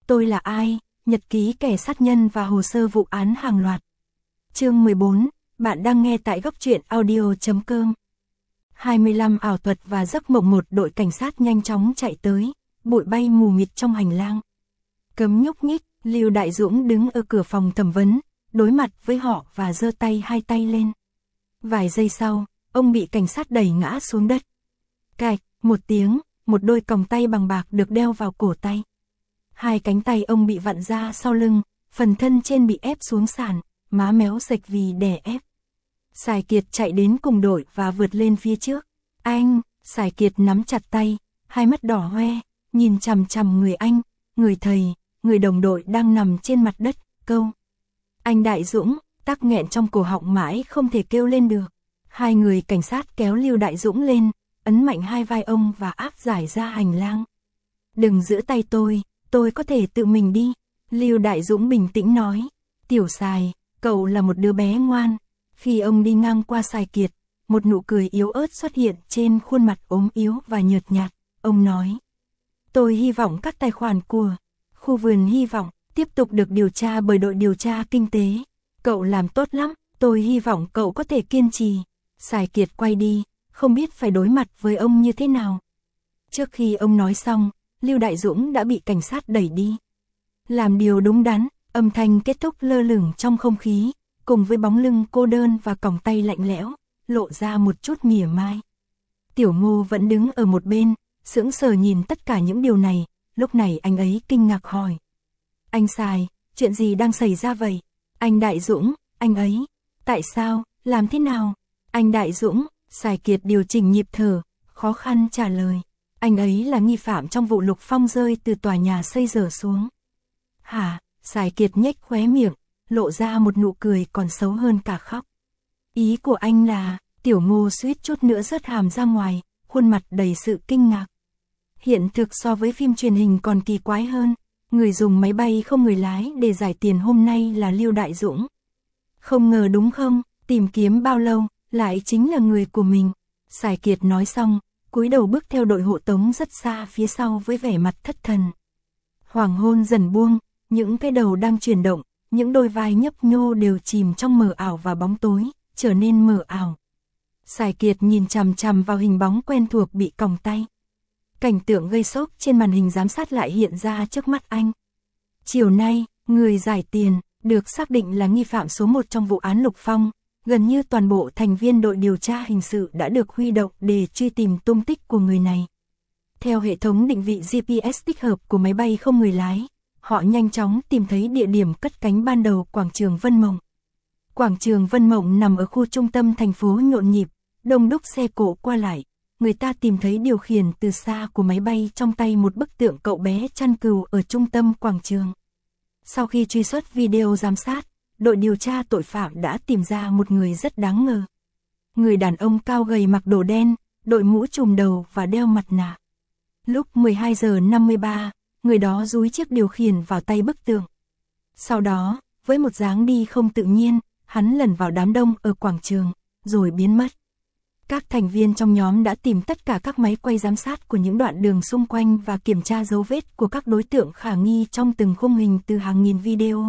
Tôi là ai? Nhật ký kẻ sát nhân và hồ sơ vụ án hàng loạt. Chương 14, bạn đang nghe tại góc truyện audio.com. 25 ảo thuật và giấc mộng. Một đội cảnh sát nhanh chóng chạy tới, bụi bay mù mịt trong hành lang. Cấm nhúc nhích, Lưu Đại Dũng đứng ở cửa phòng thẩm vấn, đối mặt với họ và giơ hai tay lên. Vài giây sau, ông bị cảnh sát đẩy ngã xuống đất. Cạch, một tiếng, một đôi còng tay bằng bạc được đeo vào cổ tay. Hai cánh tay ông bị vặn ra sau lưng, phần thân trên bị ép xuống sàn, má méo sệch vì đè ép. Sài Kiệt chạy đến cùng đội và vượt lên phía trước. Anh, Sài Kiệt nắm chặt tay, hai mắt đỏ hoe, nhìn chằm chằm người anh, người thầy, người đồng đội đang nằm trên mặt đất, câu. Anh Đại Dũng, tắc nghẹn trong cổ họng mãi không thể kêu lên được. Hai người cảnh sát kéo Lưu Đại Dũng lên, ấn mạnh hai vai ông và áp giải ra hành lang. Đừng giữ tay tôi có thể tự mình đi. Lưu Đại Dũng bình tĩnh nói. Tiểu Sài, cậu là một đứa bé ngoan. Khi ông đi ngang qua Sài Kiệt, một nụ cười yếu ớt xuất hiện trên khuôn mặt ốm yếu và nhợt nhạt. Ông nói. Tôi hy vọng các tài khoản của khu vườn hy vọng tiếp tục được điều tra bởi đội điều tra kinh tế. Cậu làm tốt lắm, tôi hy vọng cậu có thể kiên trì. Sài Kiệt quay đi, không biết phải đối mặt với ông như thế nào. Trước khi ông nói xong, Lưu Đại Dũng đã bị cảnh sát đẩy đi. Làm điều đúng đắn, âm thanh kết thúc lơ lửng trong không khí, cùng với bóng lưng cô đơn và còng tay lạnh lẽo, lộ ra một chút mỉa mai. Tiểu Ngô vẫn đứng ở một bên, sững sờ nhìn tất cả những điều này, lúc này anh ấy kinh ngạc hỏi. Anh Sài, chuyện gì đang xảy ra vậy? Anh Đại Dũng, anh ấy, tại sao, làm thế nào? Anh Đại Dũng, Sài Kiệt điều chỉnh nhịp thở, khó khăn trả lời. Anh ấy là nghi phạm trong vụ Lục Phong rơi từ tòa nhà xây dở xuống. Hả? Sài Kiệt nhếch khóe miệng, lộ ra một nụ cười còn xấu hơn cả khóc. Ý của anh là, Tiểu Ngô suýt chút nữa rớt hàm ra ngoài, khuôn mặt đầy sự kinh ngạc. Hiện thực so với phim truyền hình còn kỳ quái hơn, người dùng máy bay không người lái để giải tiền hôm nay là Lưu Đại Dũng. Không ngờ đúng không, tìm kiếm bao lâu, lại chính là người của mình. Sài Kiệt nói xong, cúi đầu bước theo đội hộ tống rất xa phía sau với vẻ mặt thất thần. Hoàng hôn dần buông, những cái đầu đang chuyển động, những đôi vai nhấp nhô đều chìm trong mờ ảo và bóng tối, trở nên mờ ảo. Sài Kiệt nhìn chằm chằm vào hình bóng quen thuộc bị còng tay. Cảnh tượng gây sốc trên màn hình giám sát lại hiện ra trước mắt anh. Chiều nay, người giải tiền, được xác định là nghi phạm số 1 trong vụ án Lục Phong. Gần như toàn bộ thành viên đội điều tra hình sự đã được huy động để truy tìm tung tích của người này. Theo hệ thống định vị GPS tích hợp của máy bay không người lái, họ nhanh chóng tìm thấy địa điểm cất cánh ban đầu quảng trường Vân Mộng. Quảng trường Vân Mộng nằm ở khu trung tâm thành phố nhộn nhịp, đông đúc xe cộ qua lại. Người ta tìm thấy điều khiển từ xa của máy bay trong tay một bức tượng cậu bé chăn cừu ở trung tâm quảng trường. Sau khi truy xuất video giám sát, đội điều tra tội phạm đã tìm ra một người rất đáng ngờ. Người đàn ông cao gầy mặc đồ đen, đội mũ trùm đầu và đeo mặt nạ. Lúc 12 giờ 53, người đó dúi chiếc điều khiển vào tay bức tượng. Sau đó, với một dáng đi không tự nhiên, hắn lẩn vào đám đông ở quảng trường, rồi biến mất. Các thành viên trong nhóm đã tìm tất cả các máy quay giám sát của những đoạn đường xung quanh và kiểm tra dấu vết của các đối tượng khả nghi trong từng khung hình từ hàng nghìn video.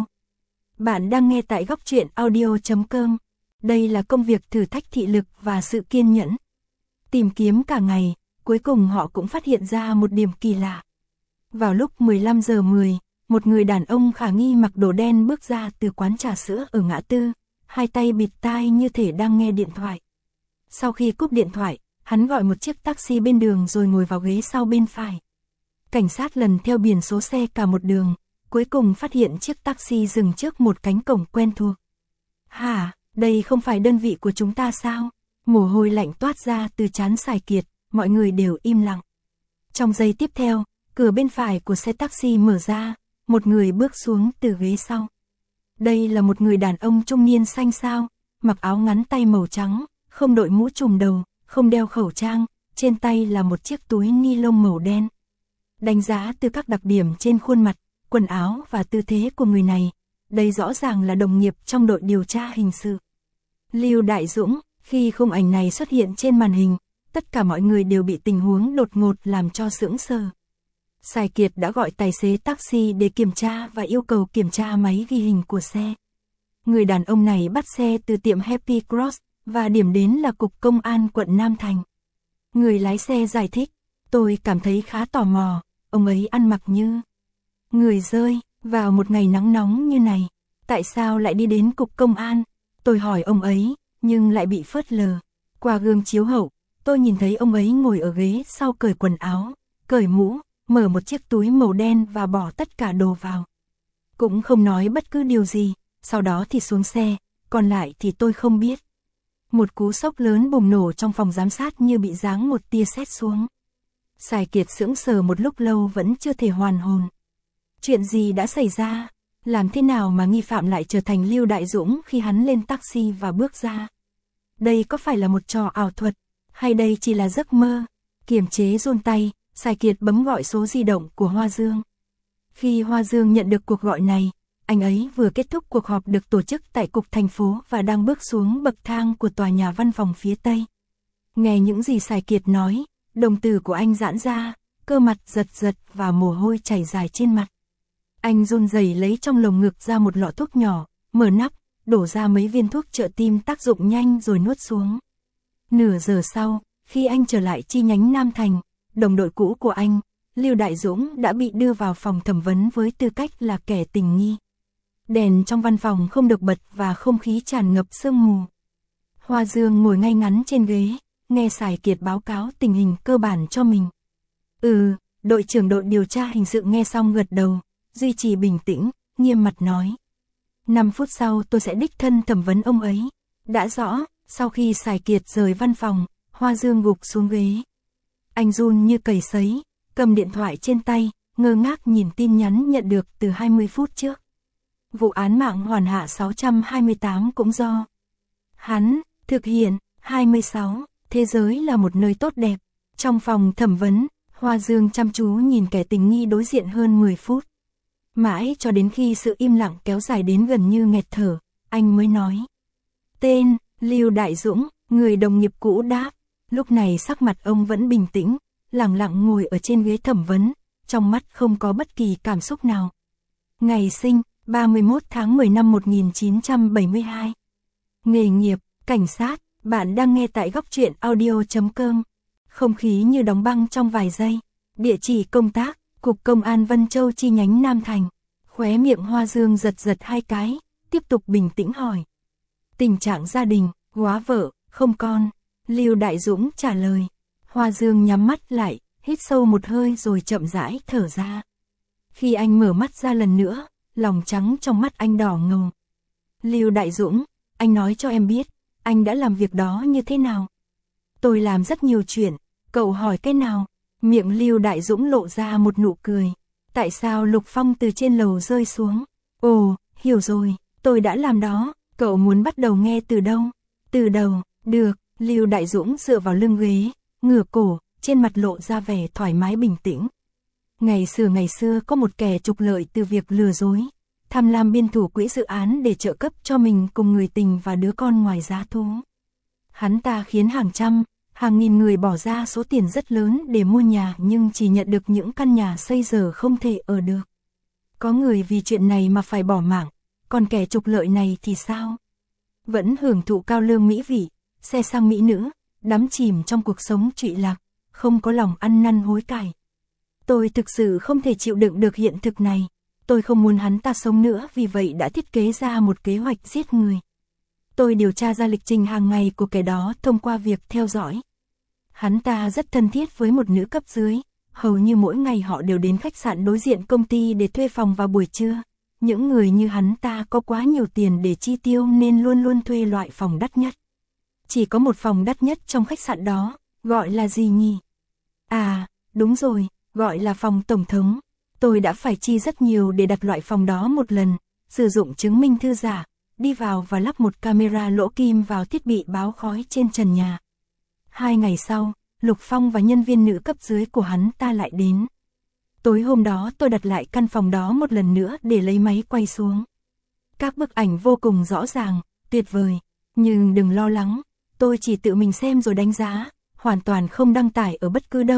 Bạn đang nghe tại góc truyện audio.com. Đây là công việc thử thách thị lực và sự kiên nhẫn. Tìm kiếm cả ngày, cuối cùng họ cũng phát hiện ra một điểm kỳ lạ. Vào lúc 15 giờ 10, một người đàn ông khả nghi mặc đồ đen bước ra từ quán trà sữa ở ngã tư, hai tay bịt tai như thể đang nghe điện thoại. Sau khi cúp điện thoại, hắn gọi một chiếc taxi bên đường rồi ngồi vào ghế sau bên phải. Cảnh sát lần theo biển số xe cả một đường, cuối cùng phát hiện chiếc taxi dừng trước một cánh cổng quen thuộc. Hả, đây không phải đơn vị của chúng ta sao? Mồ hôi lạnh toát ra từ trán Sài Kiệt, mọi người đều im lặng. Trong giây tiếp theo, cửa bên phải của xe taxi mở ra, một người bước xuống từ ghế sau. Đây là một người đàn ông trung niên xanh xao, mặc áo ngắn tay màu trắng, không đội mũ trùm đầu, không đeo khẩu trang, trên tay là một chiếc túi ni lông màu đen. Đánh giá từ các đặc điểm trên khuôn mặt, quần áo và tư thế của người này, đây rõ ràng là đồng nghiệp trong đội điều tra hình sự. Lưu Đại Dũng, khi khung ảnh này xuất hiện trên màn hình, tất cả mọi người đều bị tình huống đột ngột làm cho sững sờ. Sài Kiệt đã gọi tài xế taxi để kiểm tra và yêu cầu kiểm tra máy ghi hình của xe. Người đàn ông này bắt xe từ tiệm Happy Cross và điểm đến là Cục Công an quận Nam Thành. Người lái xe giải thích, tôi cảm thấy khá tò mò, ông ấy ăn mặc như người rơi, vào một ngày nắng nóng như này, tại sao lại đi đến Cục Công an? Tôi hỏi ông ấy, nhưng lại bị phớt lờ. Qua gương chiếu hậu, tôi nhìn thấy ông ấy ngồi ở ghế sau cởi quần áo, cởi mũ, mở một chiếc túi màu đen và bỏ tất cả đồ vào. Cũng không nói bất cứ điều gì, sau đó thì xuống xe, còn lại thì tôi không biết. Một cú sốc lớn bùng nổ trong phòng giám sát như bị giáng một tia sét xuống. Sài Kiệt sững sờ một lúc lâu vẫn chưa thể hoàn hồn. Chuyện gì đã xảy ra? Làm thế nào mà nghi phạm lại trở thành Lưu Đại Dũng khi hắn lên taxi và bước ra? Đây có phải là một trò ảo thuật, hay đây chỉ là giấc mơ? Kiềm chế run tay, Sài Kiệt bấm gọi số di động của Hoa Dương. Khi Hoa Dương nhận được cuộc gọi này, anh ấy vừa kết thúc cuộc họp được tổ chức tại Cục Thành phố và đang bước xuống bậc thang của tòa nhà văn phòng phía Tây. Nghe những gì Sài Kiệt nói, đồng tử của anh giãn ra, cơ mặt giật giật và mồ hôi chảy dài trên mặt. Anh run rẩy lấy trong lồng ngực ra một lọ thuốc nhỏ, mở nắp, đổ ra mấy viên thuốc trợ tim tác dụng nhanh rồi nuốt xuống. Nửa giờ sau, khi anh trở lại chi nhánh Nam Thành, đồng đội cũ của anh, Lưu Đại Dũng đã bị đưa vào phòng thẩm vấn với tư cách là kẻ tình nghi. Đèn trong văn phòng không được bật và không khí tràn ngập sương mù. Hoa Dương ngồi ngay ngắn trên ghế, nghe Sài Kiệt báo cáo tình hình cơ bản cho mình. Đội trưởng đội điều tra hình sự nghe xong gật đầu, duy trì bình tĩnh, nghiêm mặt nói. 5 phút sau tôi sẽ đích thân thẩm vấn ông ấy. Đã rõ, sau khi Sài Kiệt rời văn phòng, Hoa Dương gục xuống ghế. Anh run như cầy sấy, cầm điện thoại trên tay, ngơ ngác nhìn tin nhắn nhận được từ 20 phút trước. Vụ án mạng Hoàn Hạ 628 cũng do hắn thực hiện. 26. Thế giới là một nơi tốt đẹp. Trong phòng thẩm vấn, Hoa Dương chăm chú nhìn kẻ tình nghi đối diện hơn 10 phút. Mãi cho đến khi sự im lặng kéo dài đến gần như nghẹt thở, anh mới nói. Tên, Lưu Đại Dũng, người đồng nghiệp cũ đáp. Lúc này sắc mặt ông vẫn bình tĩnh, lặng lặng ngồi ở trên ghế thẩm vấn, trong mắt không có bất kỳ cảm xúc nào. Ngày sinh, 31 tháng 10 năm 1972. Nghề nghiệp, cảnh sát, bạn đang nghe tại góc truyện audio.com. Không khí như đóng băng trong vài giây. Địa chỉ công tác, Cục Công an Vân Châu chi nhánh Nam Thành. Khóe miệng Hoa Dương giật giật 2 cái, tiếp tục bình tĩnh hỏi. Tình trạng gia đình, góa vợ, không con. Lưu Đại Dũng trả lời. Hoa Dương nhắm mắt lại, hít sâu một hơi rồi chậm rãi thở ra. Khi anh mở mắt ra lần nữa, lòng trắng trong mắt anh đỏ ngầu. Lưu Đại Dũng, anh nói cho em biết, anh đã làm việc đó như thế nào? Tôi làm rất nhiều chuyện, cậu hỏi cái nào? Miệng Lưu Đại Dũng lộ ra một nụ cười. Tại sao Lục Phong từ trên lầu rơi xuống? Ồ, hiểu rồi, tôi đã làm đó, cậu muốn bắt đầu nghe từ đâu? Từ đầu, được, Lưu Đại Dũng dựa vào lưng ghế, ngửa cổ, trên mặt lộ ra vẻ thoải mái bình tĩnh. Ngày xưa có một kẻ trục lợi từ việc lừa dối, tham lam biên thủ quỹ dự án để trợ cấp cho mình cùng người tình và đứa con ngoài giá thú. Hắn ta khiến hàng trăm, hàng nghìn người bỏ ra số tiền rất lớn để mua nhà nhưng chỉ nhận được những căn nhà xây dở không thể ở được. Có người vì chuyện này mà phải bỏ mạng, còn kẻ trục lợi này thì sao? Vẫn hưởng thụ cao lương mỹ vị, xe sang mỹ nữ, đắm chìm trong cuộc sống trụy lạc, không có lòng ăn năn hối cải. Tôi thực sự không thể chịu đựng được hiện thực này. Tôi không muốn hắn ta sống nữa, vì vậy đã thiết kế ra một kế hoạch giết người. Tôi điều tra ra lịch trình hàng ngày của kẻ đó thông qua việc theo dõi. Hắn ta rất thân thiết với một nữ cấp dưới, hầu như mỗi ngày họ đều đến khách sạn đối diện công ty để thuê phòng vào buổi trưa. Những người như hắn ta có quá nhiều tiền để chi tiêu nên luôn luôn thuê loại phòng đắt nhất. Chỉ có một phòng đắt nhất trong khách sạn đó, gọi là gì nhỉ? À, đúng rồi, gọi là phòng tổng thống. Tôi đã phải chi rất nhiều để đặt loại phòng đó một lần, sử dụng chứng minh thư giả, đi vào và lắp một camera lỗ kim vào thiết bị báo khói trên trần nhà. 2 ngày sau, Lục Phong và nhân viên nữ cấp dưới của hắn ta lại đến. Tối hôm đó tôi đặt lại căn phòng đó một lần nữa để lấy máy quay xuống. Các bức ảnh vô cùng rõ ràng, tuyệt vời. Nhưng đừng lo lắng, tôi chỉ tự mình xem rồi đánh giá, hoàn toàn không đăng tải ở bất cứ đâu.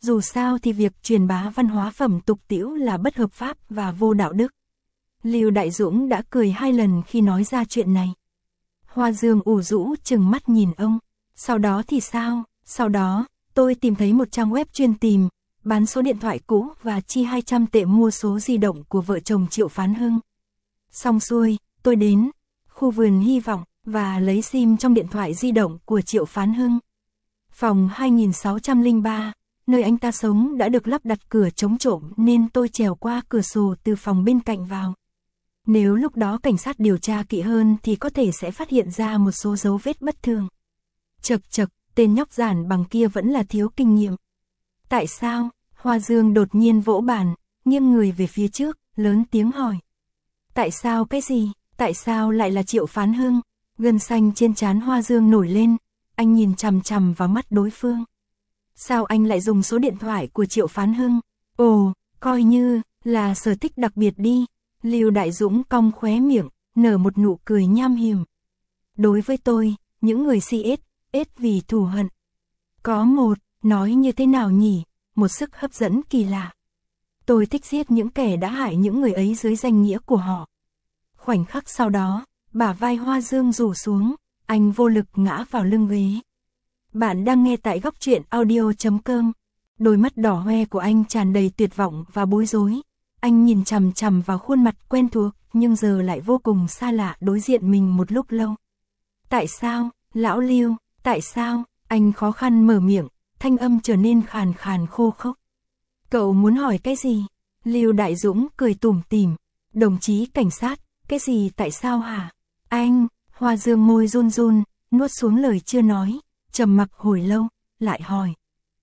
dù sao thì việc truyền bá văn hóa phẩm tục tĩu là bất hợp pháp và vô đạo đức. Lưu Đại Dũng đã cười 2 lần khi nói ra chuyện này. Hoa Dương ủ rũ trừng mắt nhìn ông. Sau đó thì sao? Sau đó, tôi tìm thấy một trang web chuyên tìm, bán số điện thoại cũ và chi 200 tệ mua số di động của vợ chồng Triệu Phán Hưng. Xong xuôi, tôi đến khu vườn hy vọng và lấy sim trong điện thoại di động của Triệu Phán Hưng. Phòng 2603, nơi anh ta sống đã được lắp đặt cửa chống trộm nên tôi trèo qua cửa sổ từ phòng bên cạnh vào. Nếu lúc đó cảnh sát điều tra kỹ hơn thì có thể sẽ phát hiện ra một số dấu vết bất thường. Chậc chậc, tên nhóc giản bằng kia vẫn là thiếu kinh nghiệm. Tại sao? Hoa Dương đột nhiên vỗ bàn, nghiêng người về phía trước, lớn tiếng hỏi. Tại sao cái gì? Tại sao lại là Triệu Phán Hưng? Gân xanh trên trán Hoa Dương nổi lên, anh nhìn chằm chằm vào mắt đối phương. Sao anh lại dùng số điện thoại của Triệu Phán Hưng? Ồ, coi như là sở thích đặc biệt đi. Lưu Đại Dũng cong khóe miệng, nở một nụ cười nham hiểm. Đối với tôi, những người si ết vì thù hận. Có một, nói như thế nào nhỉ, một sức hấp dẫn kỳ lạ. Tôi thích giết những kẻ đã hại những người ấy dưới danh nghĩa của họ. Khoảnh khắc sau đó, bả vai Hoa Dương rủ xuống, anh vô lực ngã vào lưng ghế. Bạn đang nghe tại Góc Truyện Audio.com. Đôi mắt đỏ hoe của anh tràn đầy tuyệt vọng và bối rối. Anh nhìn chằm chằm vào khuôn mặt quen thuộc, nhưng giờ lại vô cùng xa lạ đối diện mình một lúc lâu. Tại sao, lão Lưu, tại sao? Anh khó khăn mở miệng, thanh âm trở nên khàn khàn khô khốc. Cậu muốn hỏi cái gì? Lưu Đại Dũng cười tủm tỉm. Đồng chí cảnh sát, cái gì tại sao hả? Anh, Hoa Dương môi run run, nuốt xuống lời chưa nói, trầm mặc hồi lâu, lại hỏi.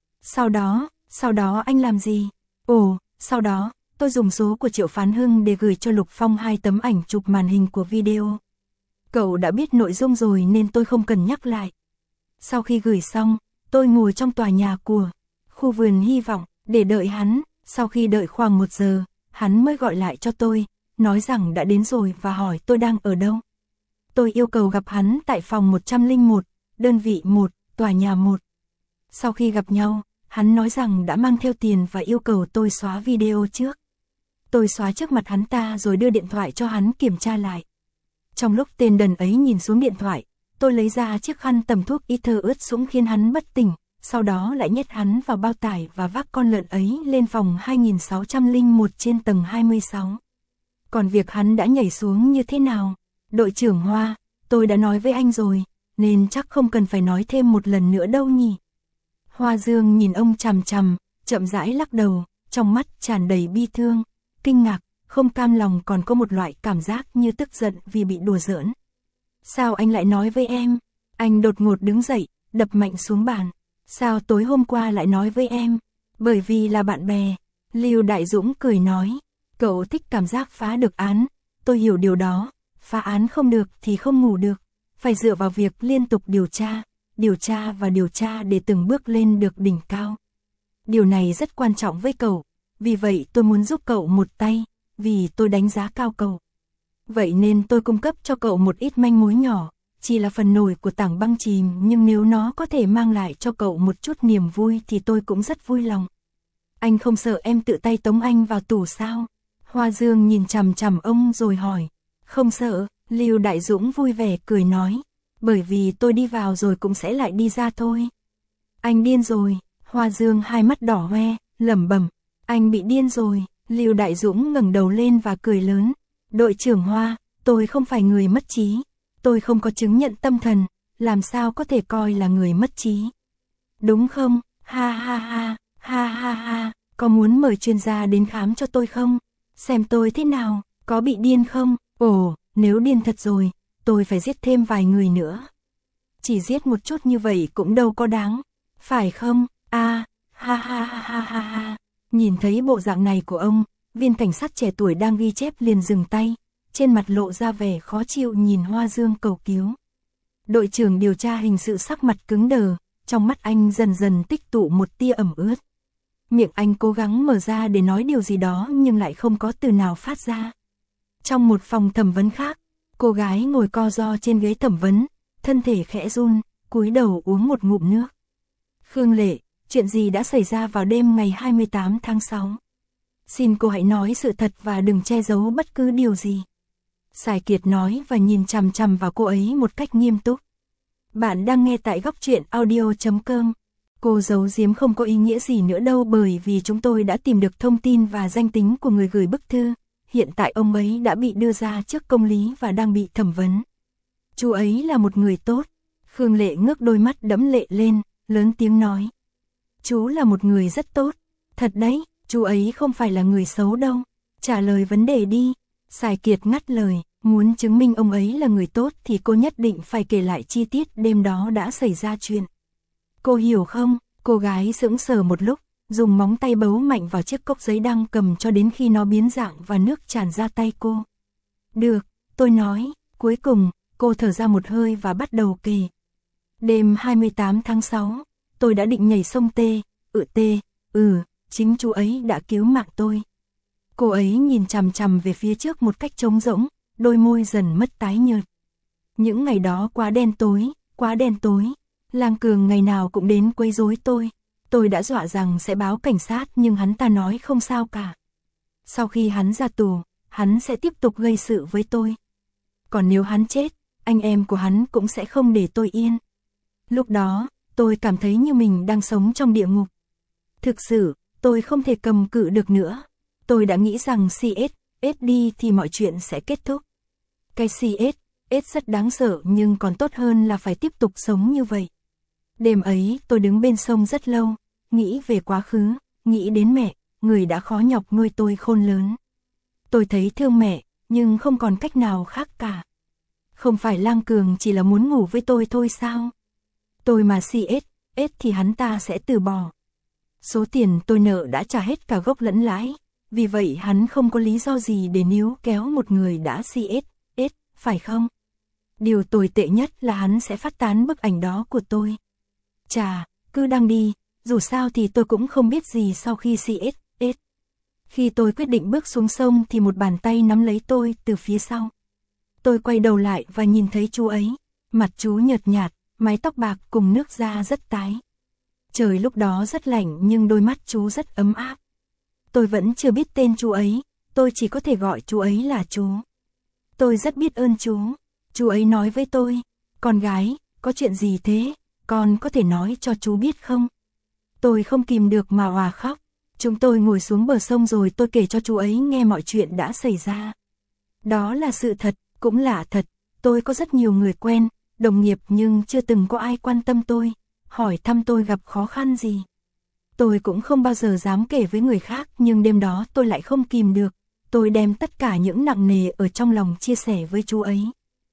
Sau đó anh làm gì? Ồ, sau đó, tôi dùng số của Triệu Phán Hưng để gửi cho Lục Phong 2 tấm ảnh chụp màn hình của video. Cậu đã biết nội dung rồi nên tôi không cần nhắc lại. Sau khi gửi xong, tôi ngồi trong tòa nhà của khu vườn hy vọng để đợi hắn. Sau khi đợi khoảng 1 giờ, hắn mới gọi lại cho tôi, nói rằng đã đến rồi và hỏi tôi đang ở đâu. Tôi yêu cầu gặp hắn tại phòng 101, đơn vị 1, tòa nhà 1. Sau khi gặp nhau, hắn nói rằng đã mang theo tiền và yêu cầu tôi xóa video trước. Tôi xóa trước mặt hắn ta rồi đưa điện thoại cho hắn kiểm tra lại. Trong lúc tên đần ấy nhìn xuống điện thoại, tôi lấy ra chiếc khăn tầm thuốc y thơ ướt sũng khiến hắn bất tỉnh, sau đó lại nhét hắn vào bao tải và vác con lợn ấy lên phòng 2601 trên tầng 26. Còn việc hắn đã nhảy xuống như thế nào? Đội trưởng Hoa, tôi đã nói với anh rồi, nên chắc không cần phải nói thêm một lần nữa đâu nhỉ. Hoa Dương nhìn ông chằm chằm, chậm rãi lắc đầu, trong mắt tràn đầy bi thương, kinh ngạc, không cam lòng, còn có một loại cảm giác như tức giận vì bị đùa giỡn. Sao anh lại nói với em? Anh đột ngột đứng dậy, đập mạnh xuống bàn. Sao tối hôm qua lại nói với em? Bởi vì là bạn bè. Lưu Đại Dũng cười nói. Cậu thích cảm giác phá được án. Tôi hiểu điều đó. Phá án không được thì không ngủ được. Phải dựa vào việc liên tục điều tra để từng bước lên được đỉnh cao. Điều này rất quan trọng với cậu. Vì vậy tôi muốn giúp cậu một tay. Vì tôi đánh giá cao cậu. Vậy nên tôi cung cấp cho cậu một ít manh mối nhỏ. Chỉ là phần nổi của tảng băng chìm, nhưng nếu nó có thể mang lại cho cậu một chút niềm vui thì tôi cũng rất vui lòng. Anh không sợ em tự tay tống anh vào tù sao? Hoa Dương nhìn chằm chằm ông rồi hỏi. Không sợ, Lưu Đại Dũng vui vẻ cười nói. Bởi vì tôi đi vào rồi cũng sẽ lại đi ra thôi. Anh điên rồi. Hoa Dương hai mắt đỏ hoe, lẩm bẩm. Anh bị điên rồi. Lưu Đại Dũng ngẩng đầu lên và cười lớn. Đội trưởng Hoa, tôi không phải người mất trí. Tôi không có chứng nhận tâm thần, làm sao có thể coi là người mất trí. Đúng không? Ha ha ha, ha ha ha, có muốn mời chuyên gia đến khám cho tôi không? Xem tôi thế nào, có bị điên không? Ồ, nếu điên thật rồi, tôi phải giết thêm vài người nữa. Chỉ giết một chút như vậy cũng đâu có đáng, phải không? Ha ha ha ha ha ha. Nhìn thấy bộ dạng này của ông, viên cảnh sát trẻ tuổi đang ghi chép liền dừng tay. Trên mặt lộ ra vẻ khó chịu nhìn Hoa Dương cầu cứu. Đội trưởng điều tra hình sự sắc mặt cứng đờ, trong mắt anh dần dần tích tụ một tia ẩm ướt. Miệng anh cố gắng mở ra để nói điều gì đó nhưng lại không có từ nào phát ra. Trong một phòng thẩm vấn khác, cô gái ngồi co ro trên ghế thẩm vấn, thân thể khẽ run, cúi đầu uống một ngụm nước. Khương Lệ, chuyện gì đã xảy ra vào đêm ngày 28 tháng 6? Xin cô hãy nói sự thật và đừng che giấu bất cứ điều gì. Sài Kiệt nói và nhìn chằm chằm vào cô ấy một cách nghiêm túc. Bạn đang nghe tại góc truyện audio.com. Cô giấu giếm không có ý nghĩa gì nữa đâu, bởi vì chúng tôi đã tìm được thông tin và danh tính của người gửi bức thư. Hiện tại ông ấy đã bị đưa ra trước công lý và đang bị thẩm vấn. Chú ấy là một người tốt. Khương Lệ ngước đôi mắt đẫm lệ lên, lớn tiếng nói. Chú là một người rất tốt. Thật đấy, chú ấy không phải là người xấu đâu. Trả lời vấn đề đi. Sài Kiệt ngắt lời, muốn chứng minh ông ấy là người tốt thì cô nhất định phải kể lại chi tiết đêm đó đã xảy ra chuyện. Cô hiểu không? Cô gái sững sờ một lúc, dùng móng tay bấu mạnh vào chiếc cốc giấy đang cầm cho đến khi nó biến dạng và nước tràn ra tay cô. Được, tôi nói. Cuối cùng, cô thở ra một hơi và bắt đầu kể. Đêm 28 tháng 6, tôi đã định nhảy sông chính chú ấy đã cứu mạng tôi. Cô ấy nhìn chằm chằm về phía trước một cách trống rỗng, đôi môi dần mất tái nhợt. Những ngày đó quá đen tối. Lang Cường ngày nào cũng đến quấy rối tôi. Tôi đã dọa rằng sẽ báo cảnh sát nhưng hắn ta nói không sao cả. Sau khi hắn ra tù, hắn sẽ tiếp tục gây sự với tôi. Còn nếu hắn chết, anh em của hắn cũng sẽ không để tôi yên. Lúc đó, tôi cảm thấy như mình đang sống trong địa ngục. Thực sự, tôi không thể cầm cự được nữa. Tôi đã nghĩ rằng CS đi thì mọi chuyện sẽ kết thúc. Cái CS rất đáng sợ nhưng còn tốt hơn là phải tiếp tục sống như vậy. Đêm ấy tôi đứng bên sông rất lâu, nghĩ về quá khứ, nghĩ đến mẹ, người đã khó nhọc nuôi tôi khôn lớn. Tôi thấy thương mẹ, nhưng không còn cách nào khác cả. Không phải Lang Cường chỉ là muốn ngủ với tôi thôi sao? Tôi mà CS thì hắn ta sẽ từ bỏ. Số tiền tôi nợ đã trả hết cả gốc lẫn lãi, vì vậy hắn không có lý do gì để níu kéo một người đã CS, phải không? Điều tồi tệ nhất là hắn sẽ phát tán bức ảnh đó của tôi. Chà, cứ đăng đi, dù sao thì tôi cũng không biết gì sau khi CS. Khi tôi quyết định bước xuống sông thì một bàn tay nắm lấy tôi từ phía sau. Tôi quay đầu lại và nhìn thấy chú ấy, mặt chú nhợt nhạt, mái tóc bạc cùng nước da rất tái. Trời lúc đó rất lạnh nhưng đôi mắt chú rất ấm áp. Tôi vẫn chưa biết tên chú ấy, tôi chỉ có thể gọi chú ấy là chú. Tôi rất biết ơn chú. Chú ấy nói với tôi, con gái, có chuyện gì thế, con có thể nói cho chú biết không? Tôi không kìm được mà òa khóc. Chúng tôi ngồi xuống bờ sông rồi tôi kể cho chú ấy nghe mọi chuyện đã xảy ra. Đó là sự thật, cũng là thật. Tôi có rất nhiều người quen, đồng nghiệp nhưng chưa từng có ai quan tâm tôi, hỏi thăm tôi gặp khó khăn gì. Tôi cũng không bao giờ dám kể với người khác nhưng đêm đó tôi lại không kìm được. Tôi đem tất cả những nặng nề ở trong lòng chia sẻ với chú ấy.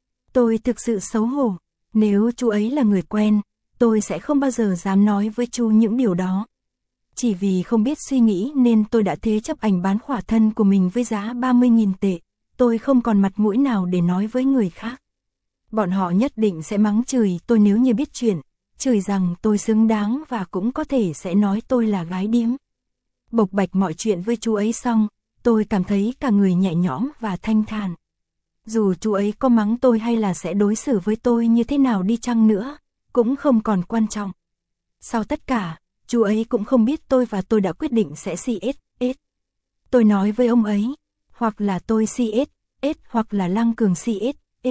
Tôi thực sự xấu hổ. Nếu chú ấy là người quen, tôi sẽ không bao giờ dám nói với chú những điều đó. Chỉ vì không biết suy nghĩ nên tôi đã thế chấp ảnh bán khỏa thân của mình với giá 30.000 tệ. Tôi không còn mặt mũi nào để nói với người khác. Bọn họ nhất định sẽ mắng chửi tôi nếu như biết chuyện, chửi rằng tôi xứng đáng và cũng có thể sẽ nói tôi là gái điếm. Bộc bạch mọi chuyện với chú ấy xong, tôi cảm thấy cả người nhẹ nhõm và thanh thản. Dù chú ấy có mắng tôi hay là sẽ đối xử với tôi như thế nào đi chăng nữa, cũng không còn quan trọng. Sau tất cả, chú ấy cũng không biết tôi và tôi đã quyết định sẽ CS. Tôi nói với ông ấy, hoặc là tôi CS, hoặc là Lang Cường CS.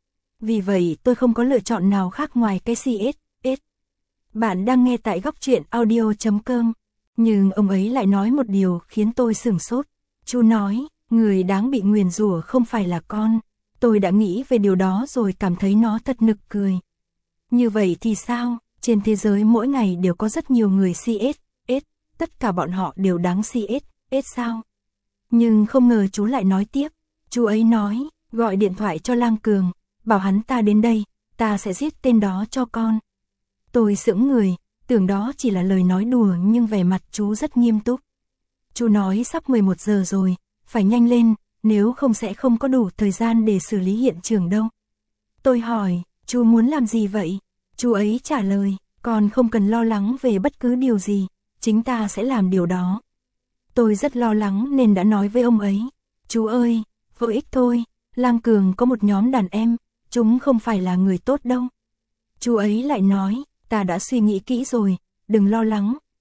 Vì vậy tôi không có lựa chọn nào khác ngoài cái CS. Bạn đang nghe tại góc truyện audio.com. Nhưng ông ấy lại nói một điều khiến tôi sửng sốt. Chú nói, người đáng bị nguyền rủa không phải là con. Tôi đã nghĩ về điều đó rồi cảm thấy nó thật nực cười. Như vậy thì sao? Trên thế giới mỗi ngày đều có rất nhiều người CS. Tất cả bọn họ đều đáng CS sao? Nhưng không ngờ chú lại nói tiếp. Chú ấy nói, gọi điện thoại cho Lang Cường, bảo hắn ta đến đây, ta sẽ giết tên đó cho con. Tôi sững người, tưởng đó chỉ là lời nói đùa nhưng vẻ mặt chú rất nghiêm túc. Chú nói sắp 11 giờ rồi, phải nhanh lên, nếu không sẽ không có đủ thời gian để xử lý hiện trường đâu. Tôi hỏi, chú muốn làm gì vậy? Chú ấy trả lời, con không cần lo lắng về bất cứ điều gì, chính ta sẽ làm điều đó. Tôi rất lo lắng nên đã nói với ông ấy, chú ơi, vô ích thôi, Lang Cường có một nhóm đàn em, chúng không phải là người tốt đâu. Chú ấy lại nói, ta đã suy nghĩ kỹ rồi, đừng lo lắng,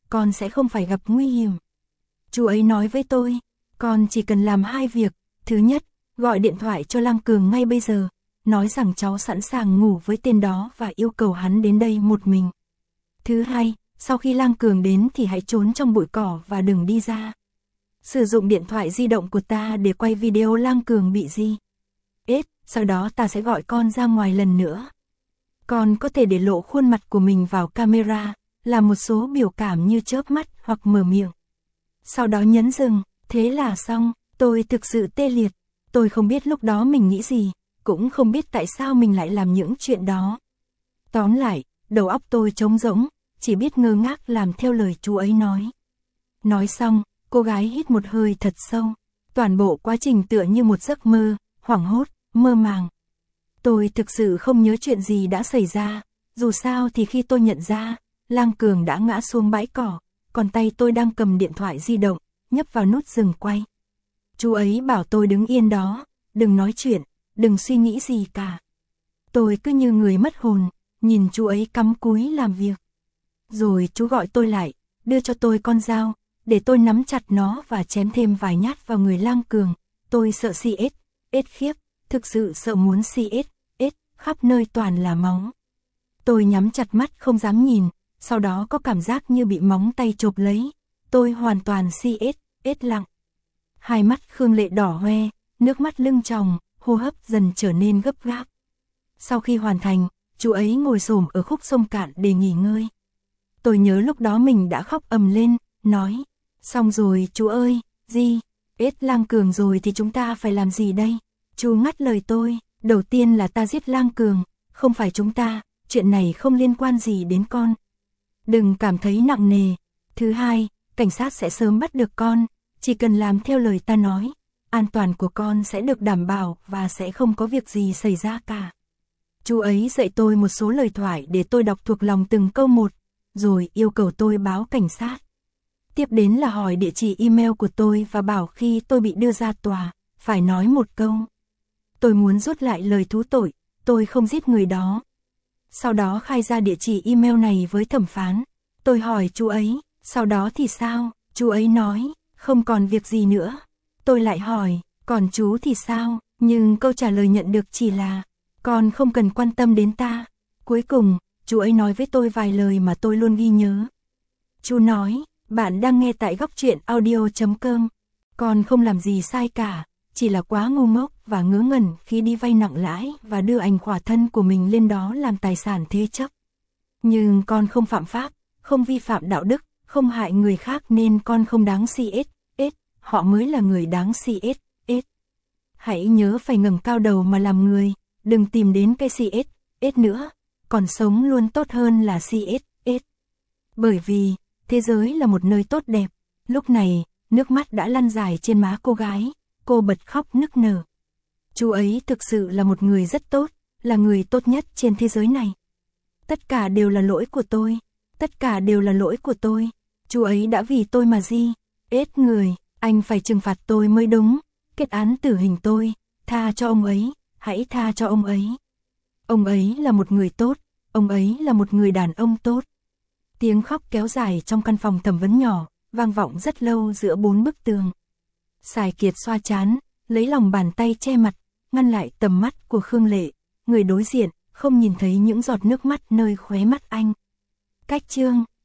con sẽ không phải gặp nguy hiểm. Chú ấy nói với tôi, con chỉ cần làm 2 việc. Thứ nhất, gọi điện thoại cho Lang Cường ngay bây giờ, nói rằng cháu sẵn sàng ngủ với tên đó và yêu cầu hắn đến đây một mình. Thứ hai, sau khi Lang Cường đến thì hãy trốn trong bụi cỏ và đừng đi ra. Sử dụng điện thoại di động của ta để quay video Lang Cường bị gì. Sau đó ta sẽ gọi con ra ngoài lần nữa. Con có thể để lộ khuôn mặt của mình vào camera, làm một số biểu cảm như chớp mắt hoặc mở miệng. Sau đó nhấn dừng, thế là xong. Tôi thực sự tê liệt. Tôi không biết lúc đó mình nghĩ gì, cũng không biết tại sao mình lại làm những chuyện đó. Tóm lại, đầu óc tôi trống rỗng, chỉ biết ngơ ngác làm theo lời chú ấy nói. Nói xong, cô gái hít một hơi thật sâu. Toàn bộ quá trình tựa như một giấc mơ, hoảng hốt, mơ màng. Tôi thực sự không nhớ chuyện gì đã xảy ra, dù sao thì khi tôi nhận ra, Lang Cường đã ngã xuống bãi cỏ, còn tay tôi đang cầm điện thoại di động, nhấp vào nút dừng quay. Chú ấy bảo tôi đứng yên đó, đừng nói chuyện, đừng suy nghĩ gì cả. Tôi cứ như người mất hồn, nhìn chú ấy cắm cúi làm việc. Rồi chú gọi tôi lại, đưa cho tôi con dao, để tôi nắm chặt nó và chém thêm vài nhát vào người Lang Cường. Tôi sợ CS, khiếp, thực sự sợ muốn CS, khắp nơi toàn là máu. Tôi nhắm chặt mắt không dám nhìn, sau đó có cảm giác như bị móng tay chộp lấy. Tôi hoàn toàn CS lặng. Hai mắt Khương Lệ đỏ hoe, nước mắt lưng tròng, hô hấp dần trở nên gấp gáp. Sau khi hoàn thành, chú ấy ngồi xổm ở khúc sông cạn để nghỉ ngơi. Tôi nhớ lúc đó mình đã khóc ầm lên, nói, xong rồi chú ơi, Lang Cường rồi thì chúng ta phải làm gì đây? Chú ngắt lời tôi, đầu tiên là ta giết Lang Cường, không phải chúng ta, chuyện này không liên quan gì đến con. Đừng cảm thấy nặng nề. Thứ hai, cảnh sát sẽ sớm bắt được con, chỉ cần làm theo lời ta nói, an toàn của con sẽ được đảm bảo và sẽ không có việc gì xảy ra cả. Chú ấy dạy tôi một số lời thoại để tôi đọc thuộc lòng từng câu một, rồi yêu cầu tôi báo cảnh sát. Tiếp đến là hỏi địa chỉ email của tôi và bảo khi tôi bị đưa ra tòa, phải nói một câu. Tôi muốn rút lại lời thú tội, tôi không giết người đó. Sau đó khai ra địa chỉ email này với thẩm phán. Tôi hỏi chú ấy, sau đó thì sao? Chú ấy nói, không còn việc gì nữa. Tôi lại hỏi, còn chú thì sao? Nhưng câu trả lời nhận được chỉ là, con không cần quan tâm đến ta. Cuối cùng, chú ấy nói với tôi vài lời mà tôi luôn ghi nhớ. Chú nói, bạn đang nghe tại Góc Truyện Audio.com. Con không làm gì sai cả, chỉ là quá ngu ngốc và ngớ ngẩn khi đi vay nặng lãi và đưa ảnh khỏa thân của mình lên đó làm tài sản thế chấp. Nhưng con không phạm pháp, không vi phạm đạo đức, không hại người khác nên con không đáng CS, họ mới là người đáng CS. Hãy nhớ phải ngẩng cao đầu mà làm người, đừng tìm đến cái CS nữa, còn sống luôn tốt hơn là CS. Bởi vì, thế giới là một nơi tốt đẹp. Lúc này, nước mắt đã lăn dài trên má cô gái, cô bật khóc nức nở. Chú ấy thực sự là một người rất tốt, là người tốt nhất trên thế giới này. Tất cả đều là lỗi của tôi, tất cả đều là lỗi của tôi. Chú ấy đã vì tôi mà người, anh phải trừng phạt tôi mới đúng, kết án tử hình tôi, tha cho ông ấy, hãy tha cho ông ấy. Ông ấy là một người tốt, ông ấy là một người đàn ông tốt. Tiếng khóc kéo dài trong căn phòng thẩm vấn nhỏ, vang vọng rất lâu giữa 4 bức tường. Sài Kiệt xoa trán, lấy lòng bàn tay che mặt, ngăn lại tầm mắt của Khương Lệ, người đối diện, không nhìn thấy những giọt nước mắt nơi khóe mắt anh. Cách chương